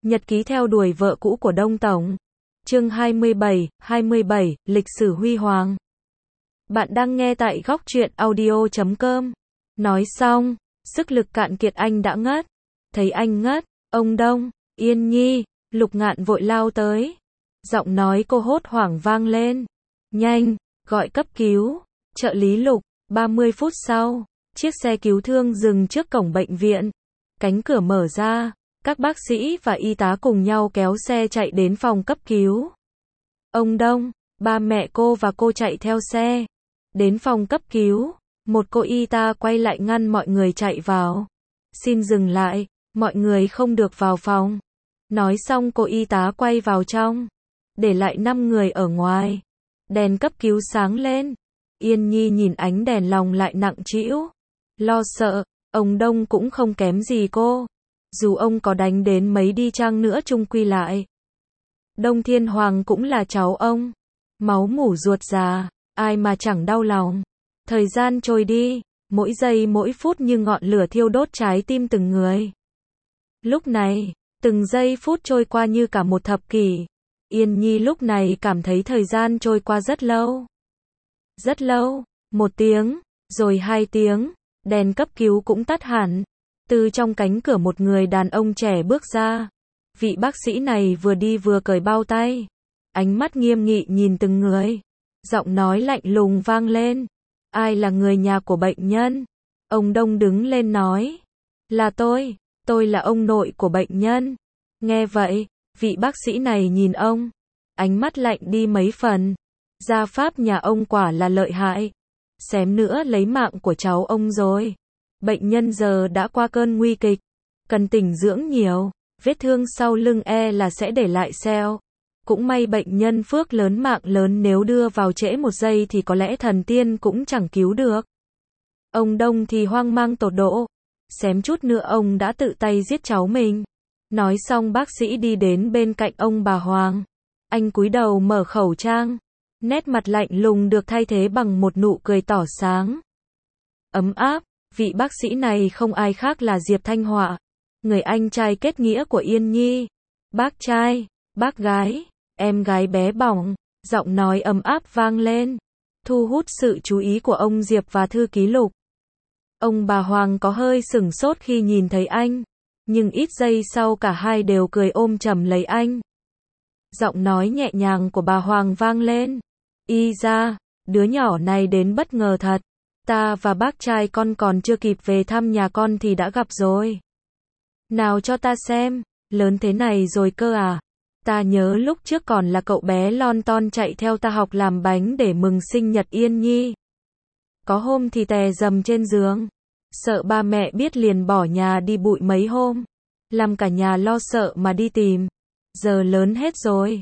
Nhật ký theo đuổi vợ cũ của Đông Tổng. Chương 27, lịch sử huy hoàng. Bạn đang nghe tại góc truyện audio.com. Nói xong, sức lực cạn kiệt anh đã ngất. Thấy anh ngất, ông Đông, Yên Nhi, Lục Ngạn vội lao tới. Giọng nói cô hốt hoảng vang lên. Nhanh, gọi cấp cứu. Trợ lý Lục. 30 phút sau, chiếc xe cứu thương dừng trước cổng bệnh viện. Cánh cửa mở ra, các bác sĩ và y tá cùng nhau kéo xe chạy đến phòng cấp cứu. Ông Đông, ba mẹ cô và cô chạy theo xe. Đến phòng cấp cứu, một cô y tá quay lại ngăn mọi người chạy vào. Xin dừng lại, mọi người không được vào phòng. Nói xong cô y tá quay vào trong, để lại 5 người ở ngoài. Đèn cấp cứu sáng lên. Yên Nhi nhìn ánh đèn lòng lại nặng trĩu, lo sợ. Ông Đông cũng không kém gì cô. Dù ông có đánh đến mấy đi chăng nữa chung quy lại, Đông Thiên Hoàng cũng là cháu ông. Máu mủ ruột già, ai mà chẳng đau lòng. Thời gian trôi đi, mỗi giây mỗi phút như ngọn lửa thiêu đốt trái tim từng người. Lúc này, từng giây phút trôi qua như cả một thập kỷ. Yên Nhi lúc này cảm thấy thời gian trôi qua rất lâu. Rất lâu, 1 tiếng, rồi 2 tiếng, đèn cấp cứu cũng tắt hẳn. Từ trong cánh cửa một người đàn ông trẻ bước ra. Vị bác sĩ này vừa đi vừa cởi bao tay. Ánh mắt nghiêm nghị nhìn từng người. Giọng nói lạnh lùng vang lên. Ai là người nhà của bệnh nhân? Ông Đông đứng lên nói. Là tôi là ông nội của bệnh nhân. Nghe vậy, vị bác sĩ này nhìn ông. Ánh mắt lạnh đi mấy phần. Gia pháp nhà ông quả là lợi hại. Xém nữa lấy mạng của cháu ông rồi. Bệnh nhân giờ đã qua cơn nguy kịch, cần tĩnh dưỡng nhiều, vết thương sau lưng là sẽ để lại sẹo. Cũng may bệnh nhân phước lớn mạng lớn, nếu đưa vào trễ 1 giây thì có lẽ thần tiên cũng chẳng cứu được. Ông Đông thì hoang mang tột độ, xém chút nữa ông đã tự tay giết cháu mình. Nói xong bác sĩ đi đến bên cạnh ông bà Hoàng. Anh cúi đầu mở khẩu trang, nét mặt lạnh lùng được thay thế bằng một nụ cười tỏ sáng, ấm áp. Vị bác sĩ này không ai khác là Diệp Thanh Họa, người anh trai kết nghĩa của Yên Nhi. Bác trai, bác gái, em gái bé bỏng, giọng nói ấm áp vang lên, thu hút sự chú ý của ông Diệp và thư ký Lục. Ông bà Hoàng có hơi sửng sốt khi nhìn thấy anh, nhưng ít giây sau cả hai đều cười ôm chầm lấy anh. Giọng nói nhẹ nhàng của bà Hoàng vang lên. Y ra, đứa nhỏ này đến bất ngờ thật. Ta và bác trai con còn chưa kịp về thăm nhà con thì đã gặp rồi. Nào cho ta xem, lớn thế này rồi cơ à? Ta nhớ lúc trước còn là cậu bé lon ton chạy theo ta học làm bánh để mừng sinh nhật Yên Nhi. Có hôm thì tè dầm trên giường. Sợ ba mẹ biết liền bỏ nhà đi bụi mấy hôm. Làm cả nhà lo sợ mà đi tìm. Giờ lớn hết rồi.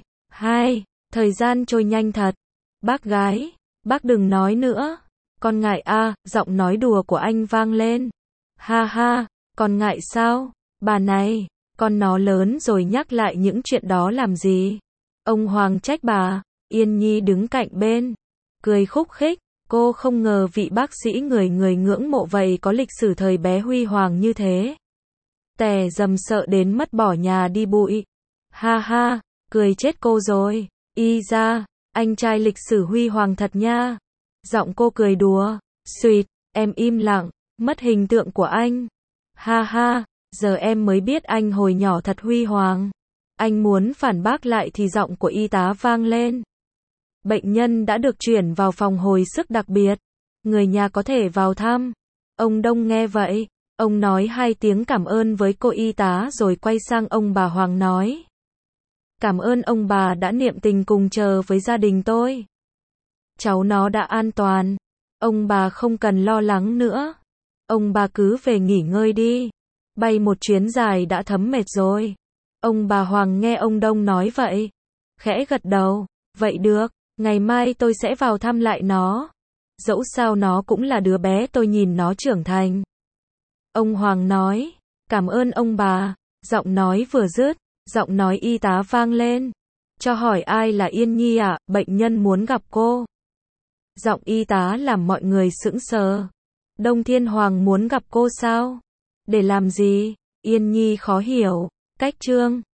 Thời gian trôi nhanh thật. Bác gái, bác đừng nói nữa. Con ngại giọng nói đùa của anh vang lên. Ha ha, con ngại sao? Bà này, con nó lớn rồi nhắc lại những chuyện đó làm gì? Ông Hoàng trách bà. Yên Nhi đứng cạnh bên, cười khúc khích. Cô không ngờ vị bác sĩ người ngưỡng mộ vậy có lịch sử thời bé huy hoàng như thế. Tè dầm sợ đến mất bỏ nhà đi bụi. Ha ha, cười chết cô rồi. Y ra, anh trai lịch sử huy hoàng thật nha. Giọng cô cười đùa. Xuyệt, em im lặng, mất hình tượng của anh. Ha ha, giờ em mới biết anh hồi nhỏ thật huy hoàng. Anh muốn phản bác lại thì giọng của y tá vang lên. Bệnh nhân đã được chuyển vào phòng hồi sức đặc biệt. Người nhà có thể vào thăm. Ông Đông nghe vậy, ông nói 2 tiếng cảm ơn với cô y tá rồi quay sang ông bà Hoàng nói. Cảm ơn ông bà đã niệm tình cùng chờ với gia đình tôi. Cháu nó đã an toàn. Ông bà không cần lo lắng nữa. Ông bà cứ về nghỉ ngơi đi. Bay một chuyến dài đã thấm mệt rồi. Ông bà Hoàng nghe ông Đông nói vậy, khẽ gật đầu. Vậy được, ngày mai tôi sẽ vào thăm lại nó. Dẫu sao nó cũng là đứa bé, tôi nhìn nó trưởng thành. Ông Hoàng nói. Cảm ơn ông bà. Giọng nói vừa dứt, giọng nói y tá vang lên. Cho hỏi ai là Yên Nhi ạ? Bệnh nhân muốn gặp cô. Giọng y tá làm mọi người sững sờ. Đông Thiên Hoàng muốn gặp cô sao? Để làm gì? Yên Nhi khó hiểu. Cách chương